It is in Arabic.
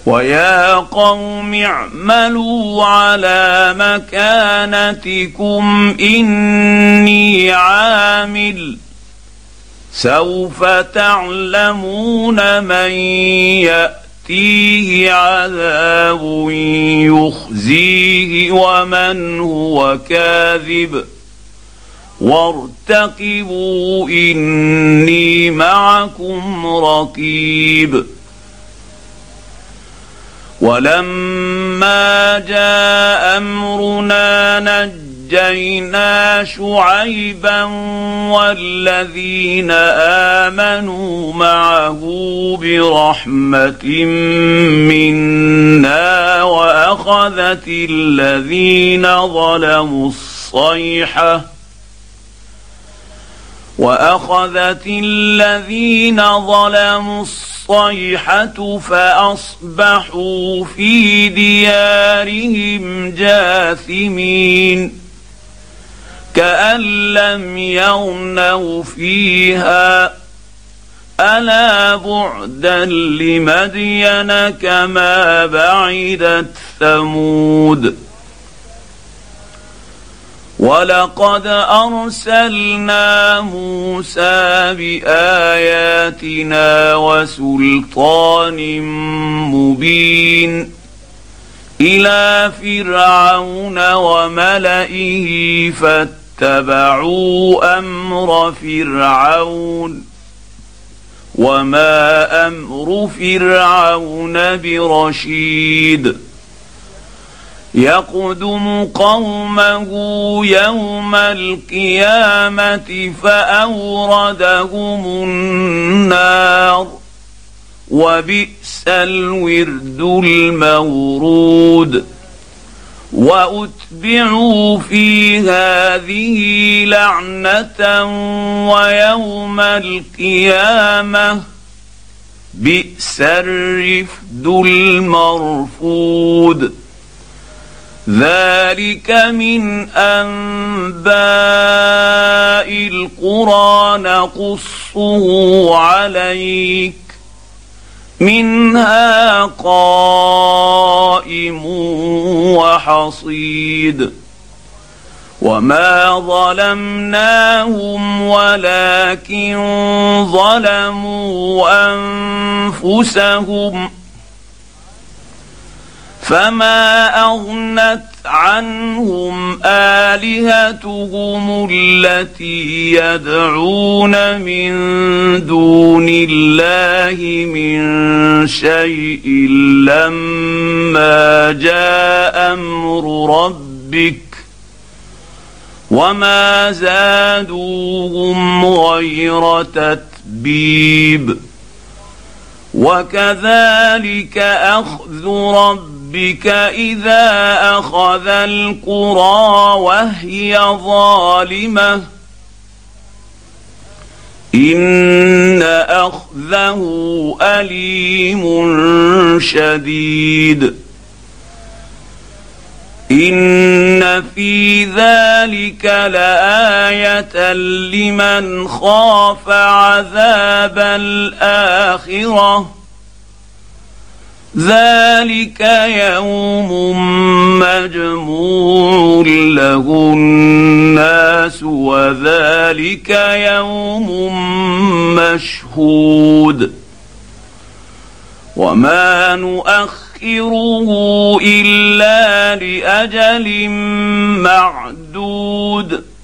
ويا قوم اعملوا على مكانتكم إني عامل سوف تعلمون من يأتيه عذاب يخزيه ومن هو كاذب وارتقبوا إني معكم رقيب. ولما جاء أمرنا نجينا شعيبا والذين آمنوا معه برحمة منا وأخذت الذين ظلموا الصيحة فأصبحوا في ديارهم جاثمين كأن لم يغنوا فيها ألا بعدا لمدين كما بعدت ثمود. ولقد أرسلنا موسى بآياتنا وسلطان مبين إلى فرعون وملئه فاتبعوا أمر فرعون وما أمر فرعون برشيد يقدم قومه يوم القيامة فأوردهم النار وبئس الورد المورود. وأتبعوا في هذه لعنة ويوم القيامة بئس الرفد المرفود. ذلك من أنباء القرى نقصه عليك منها قائم وحصيد. وما ظلمناهم ولكن ظلموا أنفسهم فما أغنت عنهم آلهتهم التي يدعون من دون الله من شيء لما جاء أمر ربك وما زادوهم غير تتبيب. وكذلك أخذ ربك إذا أخذ القرى وهي ظالمة إن أخذه أليم شديد. إن في ذلك لآية لمن خاف عذاب الآخرة ذلك يوم مجموع له الناس وذلك يوم مشهود وما نؤخره إلا لأجل معدود